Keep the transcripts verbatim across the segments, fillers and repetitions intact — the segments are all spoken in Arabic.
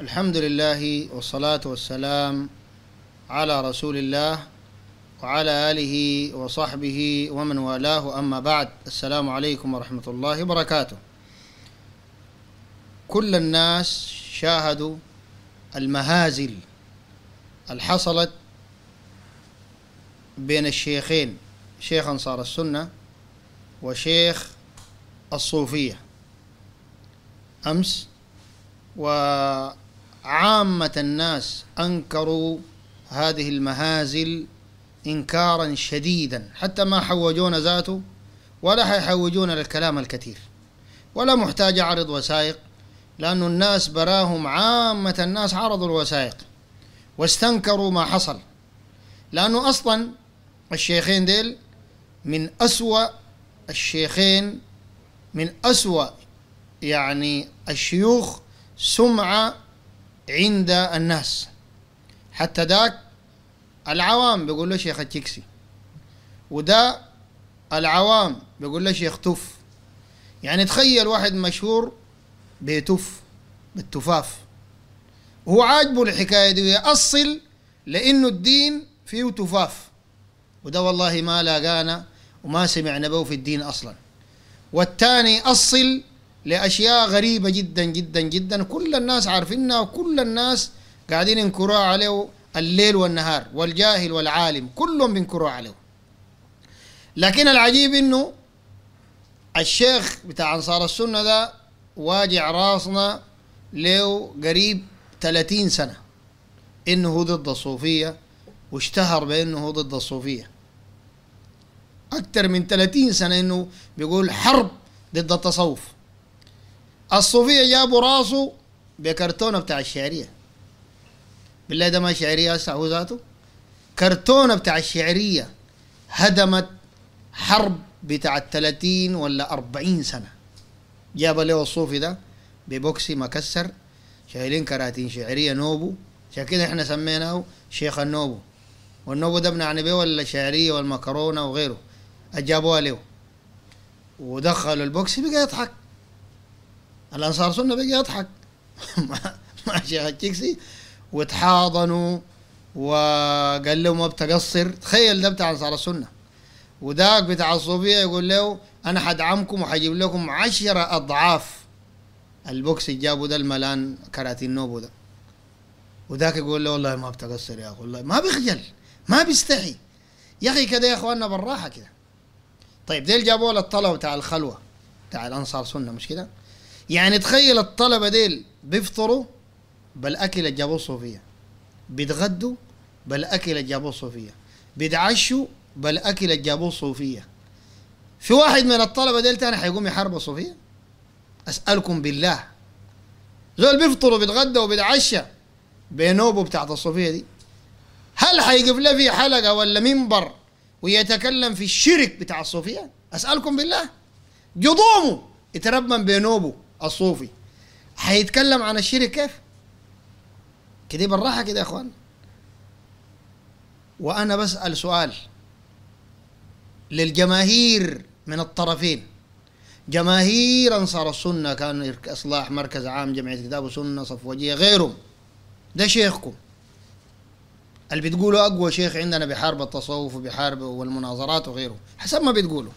الحمد لله والصلاة والسلام على رسول الله وعلى آله وصحبه ومن والاه، أما بعد. السلام عليكم ورحمة الله وبركاته. كل الناس شاهدوا المهازل الحصلت بين الشيخين، شيخ أنصار السنة وشيخ الصوفية أمس، وعامة الناس أنكروا هذه المهازل إنكارا شديدا، حتى ما حوجون ذاته ولا حيحوجون للكلام الكثير، ولا محتاج أعرض وثائق، لأن الناس براهم، عامة الناس عرضوا الوثائق واستنكروا ما حصل، لأنه أصلا الشيخين ديل من أسوأ الشيخين، من أسوأ يعني الشيوخ سمعة عند الناس. حتى داك العوام بيقول له شيخ التكسي، وده العوام بيقول له شيخ تف. يعني تخيل واحد مشهور بيتف بالتفاف، وهو عاجبه الحكاية دي ويأصل لأنه الدين فيه تفاف، وده والله ما لاقانا وما سمعنا به في الدين أصلا. والتاني أصل لأشياء غريبة جدا جدا جدا، كل الناس عارفينها وكل الناس قاعدين ينكروها عليه الليل والنهار، والجاهل والعالم كلهم بينكروها عليه. لكن العجيب إنه الشيخ بتاع أنصار السنة ده واجع راسنا له قريب ثلاثين سنة إنه هو ضد الصوفية، واشتهر بأنه هو ضد الصوفية أكثر من ثلاثين سنة، إنه بيقول حرب ضد التصوف. الصوفية جابوا راسه بكرتونة بتاع الشعرية، بالله ده ما شعرية هسه هو ذاته، كرتونة بتاع الشعرية هدمت حرب بتاع ثلاثين ولا أربعين سنة. جاب له الصوفي ده ببوكسي مكسر، شايلين كراتين شعرية نوبو، عشان كده احنا سميناه شيخ النوبو. والنوبو ده بنعني بيه ولا الشعرية والمكرونة وغيره، أجابوها له ودخلوا البوكسي بقى يضحك. الأنصار سنة بقى يضحك مع شيخ التكسي، وتحاضنوا وقال له ما بتقصر. تخيل ده بتاع أنصار السنة، وداك بتاع الصوفية يقول له أنا حدعمكم وحجيب لكم عشرة أضعاف البوكس جابوا ده الملان كراتين نوبو ده. وذاك يقول له والله ما بتقصر يا أخي، والله ما بيخجل ما بيستحي يا أخي كده يا أخواننا بالراحة كده. طيب ديل جابوا له الطلبة بتاع الخلوة بتاع الأنصار سنة، مش كده؟ يعني تخيل الطلبة ديل بيفطروا بالأكل اللي جابوه الصوفية، بيتغدوا بالأكل اللي جابوه الصوفية، بيتعشوا بالأكل اللي جابوه الصوفية. في واحد من الطلبة ديل تاني حيقوم يحارب الصوفية؟ أسألكم بالله، زول بيفطروا بيتغدوا وبيتعشى بينوبوا بتاعت الصوفية دي، هل حيقف له في حلقة ولا منبر ويتكلم في الشرك بتاع الصوفية؟ أسألكم بالله، جضومه يتربم بينوبه الصوفي، حيتكلم عن الشرك كيف؟ كده بالراحة كده يا اخوان. وانا بسأل سؤال للجماهير من الطرفين، جماهير انصار السنة، كان اصلاح مركز عام جمعية كتاب وسنة صفوجية غيرهم، ده شيخكم اللي بتقولوا اقوى شيخ عندنا بحارب التصوف وبحارب والمناظرات وغيره حسب ما بتقولوا،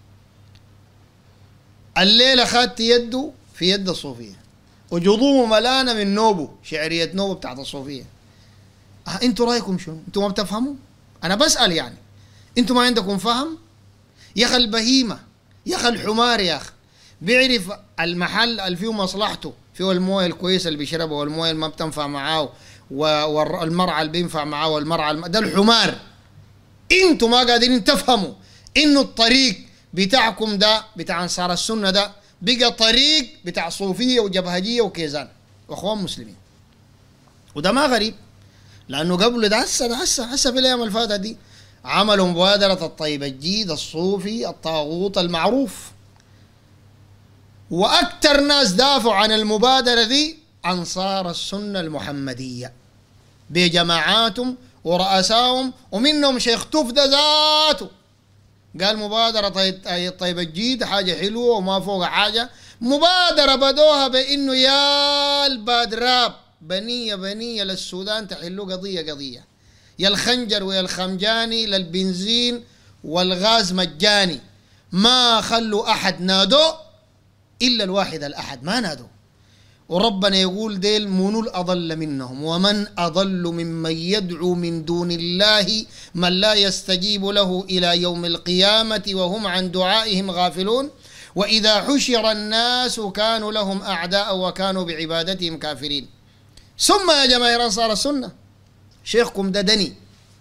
الليلة خدت يده في يد الصوفية وجضومه ملانة من نوبه، شعرية نوبه بتاعت الصوفية. أه انتوا رايكم شنو؟ انتوا ما بتفهموا؟ انا بسأل يعني، انتوا ما عندكم فهم؟ يا اخي البهيمة، يا اخي الحمار، يا اخي بيعرف المحل اللي فيه مصلحته، فيه المويه الكويسة اللي بيشربها والمويه اللي ما بتنفع معاه، والمرعى اللي بينفع معاه والمرعى الم... ده الحمار. انتوا ما قادرين تفهموا انه الطريق بتاعكم ده بتاع انصار السنة ده بقى طريق بتاع صوفية وجبهجية وكيزان واخوان مسلمين. وده ما غريب، لانه قبل ده هسه ده هسه هسه في الايام الفاتت دي عملوا مبادرة الطيب الجيد الصوفي الطاغوت المعروف، واكثر ناس دافعوا عن المبادرة دي انصار السنة المحمدية بجماعاتهم ورؤسائهم، ومنهم شيخ تف ده ذاته قال مبادرة طيب الجيد حاجة حلوة وما فوق حاجة. مبادرة بدوها بإنه يا البادراب بنية بنية للسودان تحلوا قضية قضية، يا الخنجر ويا الخمجاني للبنزين والغاز مجاني، ما خلوا أحد نادو إلا الواحد الأحد ما نادو. وربنا يقول ديل منو الأضل منهم، ومن أضل ممن يدعو من دون الله من لا يستجيب له إلى يوم القيامة وهم عن دعائهم غافلون، وإذا حشر الناس كانوا لهم أعداء وكانوا بعبادتهم كافرين. ثم يا جماهير أنصار السنة، شيخكم ده دني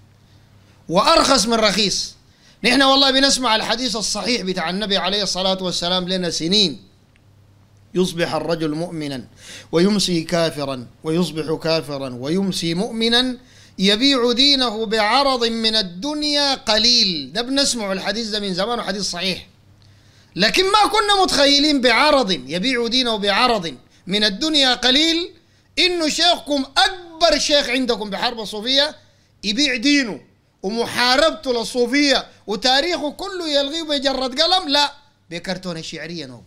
وأرخص من رخيص. نحن والله بنسمع الحديث الصحيح بتاع النبي عليه الصلاة والسلام لنا سنين، يصبح الرجل مؤمنا ويمسي كافرا ويصبح كافرا ويمسي مؤمنا يبيع دينه بعرض من الدنيا قليل. ده بنسمع الحديث ده من زمان وحديث صحيح، لكن ما كنا متخيلين بعرض يبيع دينه بعرض من الدنيا قليل إنه شيخكم أكبر شيخ عندكم بحرب الصوفية يبيع دينه ومحاربته للصوفية وتاريخه كله يلغيه بجرد قلم، لا بكرتون الشعرية نوب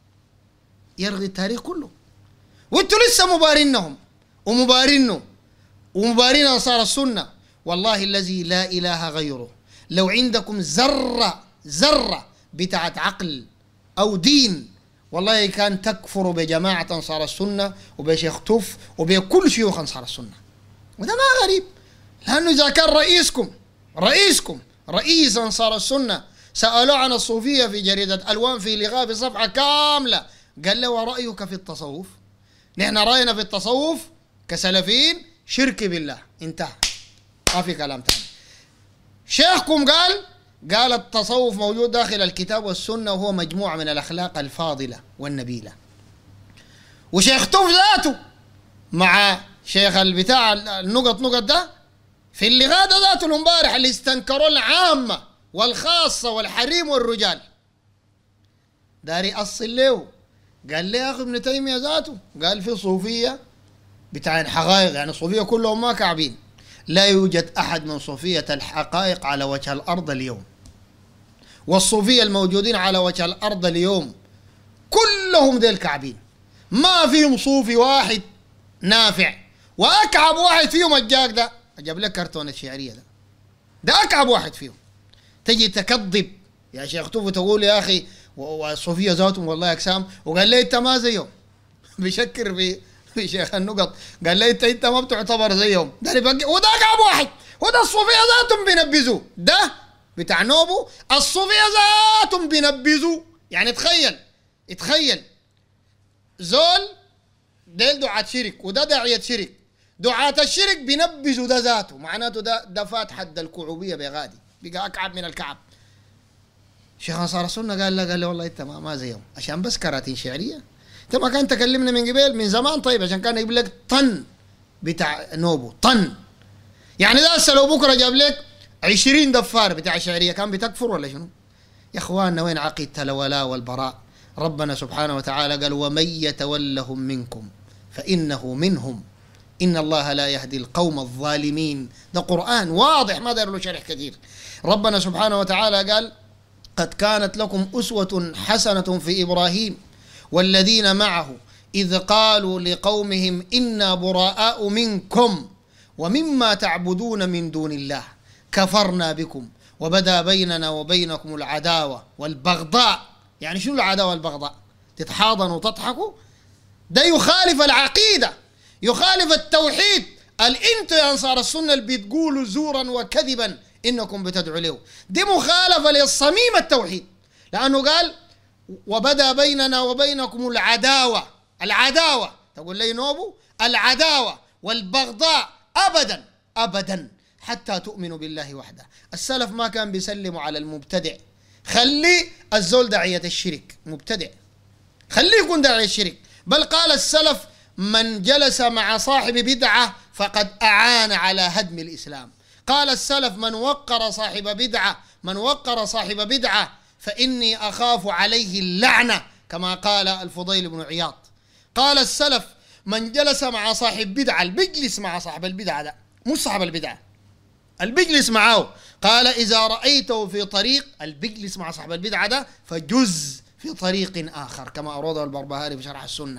يلغي التاريخ كله. وانتوا لسه مبارينهم ومبارينه ومبارين أنصار السنة. والله الذي لا إله غيره، لو عندكم ذرة ذرة بتاعت عقل أو دين والله كان تكفروا بجماعة أنصار السنة وبشيخ توف وبكل شيوخ أنصار السنة. وده ما غريب، لأنه إذا كان رئيسكم رئيسكم رئيس أنصار السنة سألوا عن الصوفية في جريدة ألوان في لغاء في صفحة كاملة، قال له ورأيك في التصوف؟ نحن رأينا في التصوف كسلفيين شرك بالله، انتهى، ما في كلام تاني. شيخكم قال قال التصوف موجود داخل الكتاب والسنة وهو مجموعة من الأخلاق الفاضلة والنبيلة. وشيخ توف ذاته مع شيخ البتاع النقط نقط ده في اللغة ده ذاته الامبارح اللي استنكروا العامة والخاصة والحريم والرجال داري أصل له، قال لي يا أخي ابن تيمية ذاته قال في صوفية بتاع الحقائق، يعني الصوفية كلهم ما كعبين، لا يوجد أحد من صوفية الحقائق على وجه الأرض اليوم، والصوفية الموجودين على وجه الأرض اليوم كلهم ذي الكعبين، ما فيهم صوفي واحد نافع. وأكعب واحد فيهم الجاك ده، أجاب لك كرتون الشعرية ده ده أكعب واحد فيهم. تجي تكذب يا شيخ توف وتقول يا أخي والصوفية ذاتهم والله أجسام، وقال لي أنت ما زيهم بيشكر في في شيخ النقط، قال لي أنت أنت ما بتعتبر زيهم، ده وده أكعب واحد، وده الصوفية ذاتهم بينبذوا، ده بتاع نوبو الصوفية ذاتهم بينبذوا. يعني تخيل تخيل زول ديل دعاة شرك وده داعية شرك، دعاة الشرك بينبذوا ده ذاته، معناته ده ده فات حد الكعوبية بغادي، بقى أكعب من الكعب. شيخ أنصار السنة قال له قال له والله أنت ما, ما زيهم عشان بس كراتين شعرية، أنت ما كان تكلمنا من قبل من زمان طيب عشان كان يجيب لك طن بتاع نوبو طن. يعني ده هسه لو بكرة جاب لك عشرين دفار بتاع شعرية كان بتكفر ولا شنو؟ يا إخواننا وين عقيدة الولاء والبراء؟ ربنا سبحانه وتعالى قال ومن يتولهم منكم فإنه منهم إن الله لا يهدي القوم الظالمين. ده قرآن واضح ما دار له شرح كثير. ربنا سبحانه وتعالى قال قد كانت لكم أسوة حسنة في إبراهيم والذين معه إذ قالوا لقومهم إنا براء منكم ومما تعبدون من دون الله كفرنا بكم وبدا بيننا وبينكم العداوة والبغضاء. يعني شنو العداوة والبغضاء؟ تتحاضنوا وتضحكوا؟ ده يخالف العقيدة، يخالف التوحيد. الانتوا يا أنصار السنة اللي بتقولوا زورا وكذبا إنكم بتدعوا له، دي مخالفة للصميم التوحيد، لأنه قال وبدا بيننا وبينكم العداوة. العداوة تقول لي نوبو العداوة والبغضاء أبدا أبدا حتى تؤمنوا بالله وحده. السلف ما كان بيسلموا على المبتدع، خلي الزول داعية الشرك مبتدع، خليه يكون داعية الشرك. بل قال السلف من جلس مع صاحب بدعة فقد أعان على هدم الإسلام. قال السلف من وقر صاحب بدعة من وقر صاحب بدعة فإني أخاف عليه اللعنة، كما قال الفضيل بن عياض. قال السلف من جلس مع صاحب بدعة، البجلس مع صاحب البدعة ده مش صاحب البدعة، البجلس معه. قال إذا رأيته في طريق، البجلس مع صاحب البدعة ده فجز في طريق آخر، كما أورده البربهاري في شرح السنة.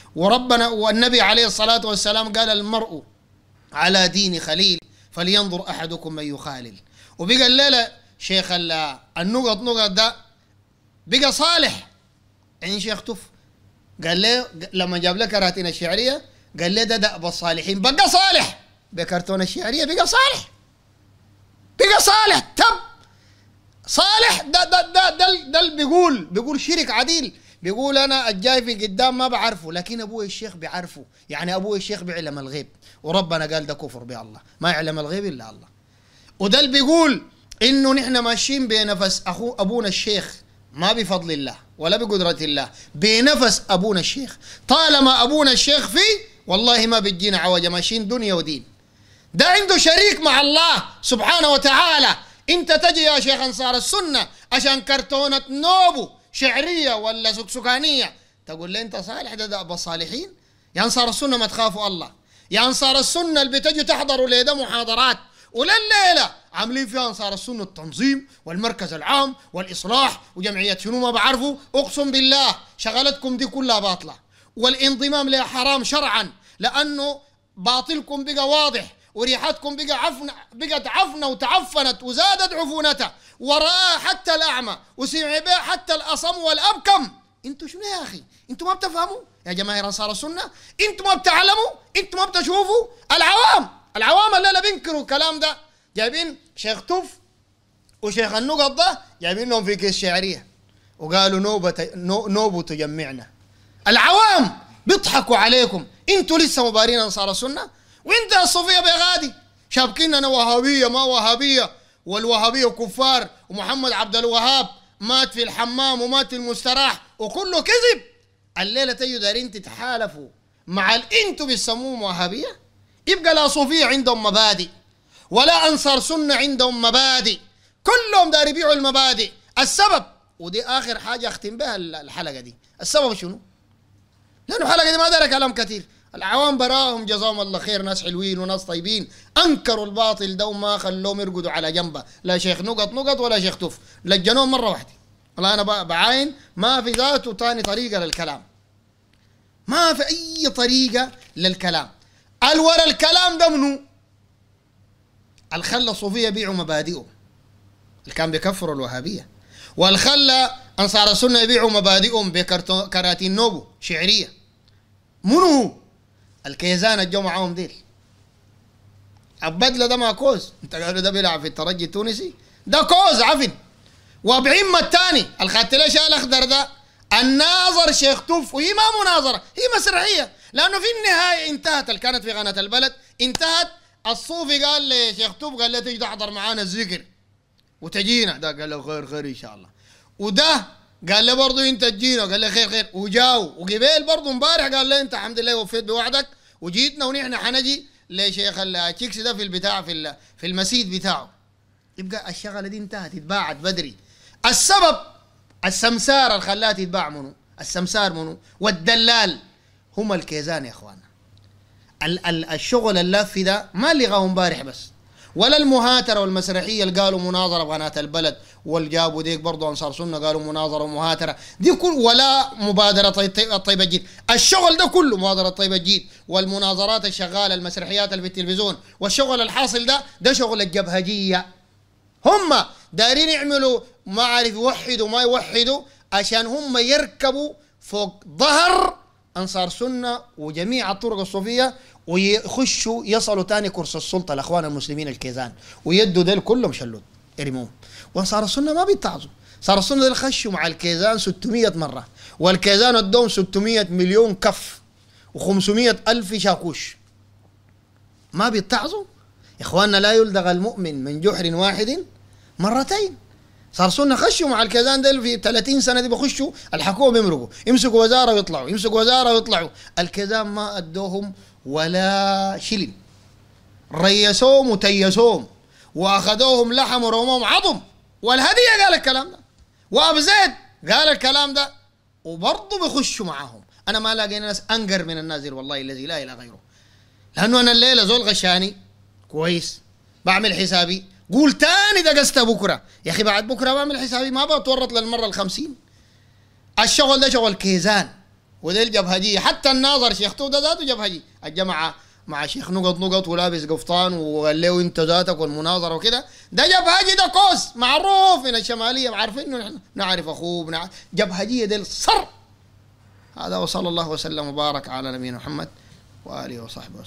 وربنا والنبي عليه الصلاة والسلام قال المرء على دين خليل فلينظر أحدكم من يخالل. وبقى الليلة شيخ النقط نقط ده بقى صالح. يعني شيخ تف قال لي لما جاب لك كراتين الشعرية قال لي ده دأب الصالحين، بقى صالح بكرتون الشعرية، بقى صالح بقى صالح تب صالح. ده ده ده ده, ده اللي بيقول بيقول شرك عديل، بيقول انا الجاي في قدام ما بعرفه لكن ابوي الشيخ بيعرفه. يعني ابوي الشيخ بيعلم الغيب، وربنا قال ده كفر بالله، ما يعلم الغيب الا الله. وده اللي بيقول انه نحن ماشيين بنفس اخو ابونا الشيخ، ما بفضل الله ولا بقدرة الله، بنفس ابونا الشيخ. طالما ابونا الشيخ فيه والله ما بتجينا عوجة، ماشيين دنيا ودين. ده عنده شريك مع الله سبحانه وتعالى. انت تجي يا شيخ انصار السنة عشان كرتونة نوبو شعرية ولا سكسكانية تقول لي انت صالح، ده دأب الصالحين. يا انصار السنة ما تخافوا الله، يا انصار السنة اللي بتجوا تحضروا ليه محاضرات ولليلة عاملين فيها انصار السنة التنظيم والمركز العام والاصلاح وجمعية شنو ما بعرفوا. اقسم بالله شغلتكم دي كلها باطلة، والانضمام لها حرام شرعا، لانه باطلكم بقى واضح وريحتكم بقى عفن بقت عفنة وتعفنت وزادت عفونتها، ورأى حتى الأعمى وسمع بها حتى الأصم والأبكم. انتوا شنو يا أخي؟ انتوا ما بتفهموا يا جماهير أنصار السنة؟ انتوا ما بتعلموا؟ انتوا ما بتشوفوا؟ العوام العوام اللي بينكروا الكلام ده جايبين شيخ توف وشيخ النقط ده جايبينهم في كيس شعرية وقالوا نوبة نو نوبة تجمعنا. العوام بيضحكوا عليكم، انتوا لسه مبارين أنصار السنة، وانت الصوفية بغادي شابكين انا وهابية ما وهابية والوهابية كفار ومحمد عبد الوهاب مات في الحمام ومات في المستراح وكله كذب. الليلة تيجوا دارين تتحالفوا مع الانتوا بيسموهم وهابية. يبقى لا صوفية عندهم مبادئ ولا انصار سنة عندهم مبادئ، كلهم دار يبيعوا المبادئ. السبب ودي اخر حاجة اختم بها الحلقة دي، السبب شنو؟ لانه الحلقة دي ما دار كلام كثير. العوام براهم جزاهم الله خير، ناس حلوين وناس طيبين، انكروا الباطل ده وما خلوهم يرقدوا على جنبه، لا شيخ نقط نقط ولا شيخ توف، لجنوهم مره واحده. والله انا بعاين ما في ذاته ثاني طريقه للكلام، ما في اي طريقه للكلام. الورا الكلام ده منو؟ الخلى الصوفيه يبيعوا مبادئهم اللي كان بيكفروا الوهابيه، والخلى انصار السنه يبيعوا مبادئهم بكراتين نوبو شعريه. منو؟ الكيزان الجو معاهم ديل. البدله ده ما كوز، انت قالوا ده بيلعب في الترجي التونسي، ده كوز عفن. وبعمة الثاني الخدت ليش الاخضر ده الناظر شيخ توف، وهي ما مناظره، هي مسرحيه، لانه في النهايه انتهت اللي كانت في قناه البلد انتهت. الصوفي قال لشيخ توف قال له تيجي تحضر معانا الذكر وتجينا، ده قال له خير خير ان شاء الله. وده قال له برضه انت تجينا، قال له خير خير وجاو. وقبيل برضه امبارح قال له انت الحمد لله وفيت بوعدك وجيتنا ونحن حنجي لشيخ التشيكس ده في البتاع في في المسيد بتاعه. يبقى الشغله دي انتهت، اتباعت بدري. السبب السمسار اللي خلاها تتباع منو؟ السمسار منو؟ والدلال هم الكيزان يا اخوانا. ال ال الشغل اللافي ده ما اللي غاوا امبارح بس، ولا المهاتره والمسرحيه اللي قالوا مناظره بقناه البلد والجابوا ديك برضه انصار سنه قالوا مناظره ومهاتره دي كل، ولا مبادره الطيبه الجيد. الشغل ده كله مبادره الطيبه الجيد والمناظرات الشغاله المسرحيات اللي في التلفزيون والشغل الحاصل ده ده شغل الجبهجيه. هم دايرين يعملوا ما عارف يوحدوا ما يوحدوا عشان هم يركبوا فوق ظهر انصار سنه وجميع الطرق الصوفيه ويخشوا يصلوا تاني كرسي السلطه الاخوان المسلمين الكيزان ويدوا ديل كلهم شلود يرموهم. وانصار السنه ما بيتعظوا، صار السنه ديل خشوا مع الكيزان ستمية مره، والكيزان ادوهم ستمية مليون كف وخمسمية الف شاكوش. ما بيتعظوا يا اخواننا. لا يلدغ المؤمن من جحر واحد مرتين. صار سنة خشوا مع الكيزان ديل في ثلاثين سنة دي بخشوا الحكومة بيمرقوا، يمسكوا وزارة ويطلعوا، يمسكوا وزارة ويطلعوا. الكيزان ما ادوهم ولا شلن، ريسوهم وتيسوهم واخذوهم لحم ورموهم عظم. والهدية قال الكلام ده، وابو زيد قال الكلام ده، وبرضه بيخشوا معاهم. انا ما لاقي ناس انقر من الناس دي والله الذي لا اله غيره. لانه انا الليله زول غشاني كويس بعمل حسابي، قول تاني دقست بكره يا اخي، بعد بكره بعمل حسابي ما بتورط للمره الخمسين. الشغل ده شغل كيزان وذي الجبهجية. حتى الناظر شيخ توده ذاته جبهجي، الجماعة مع شيخ نقط نقط ولابس قفطان وقال له انت ذاتك والمناظرة وكده، ده جبهجي، ده كوس معروف من الشمالية، عارفين انه نحن نعرف اخوه بنعرف جبهجية ديل صر. هذا وصلى الله وسلم وبارك على نبينا محمد وآله وصحبه وسلم.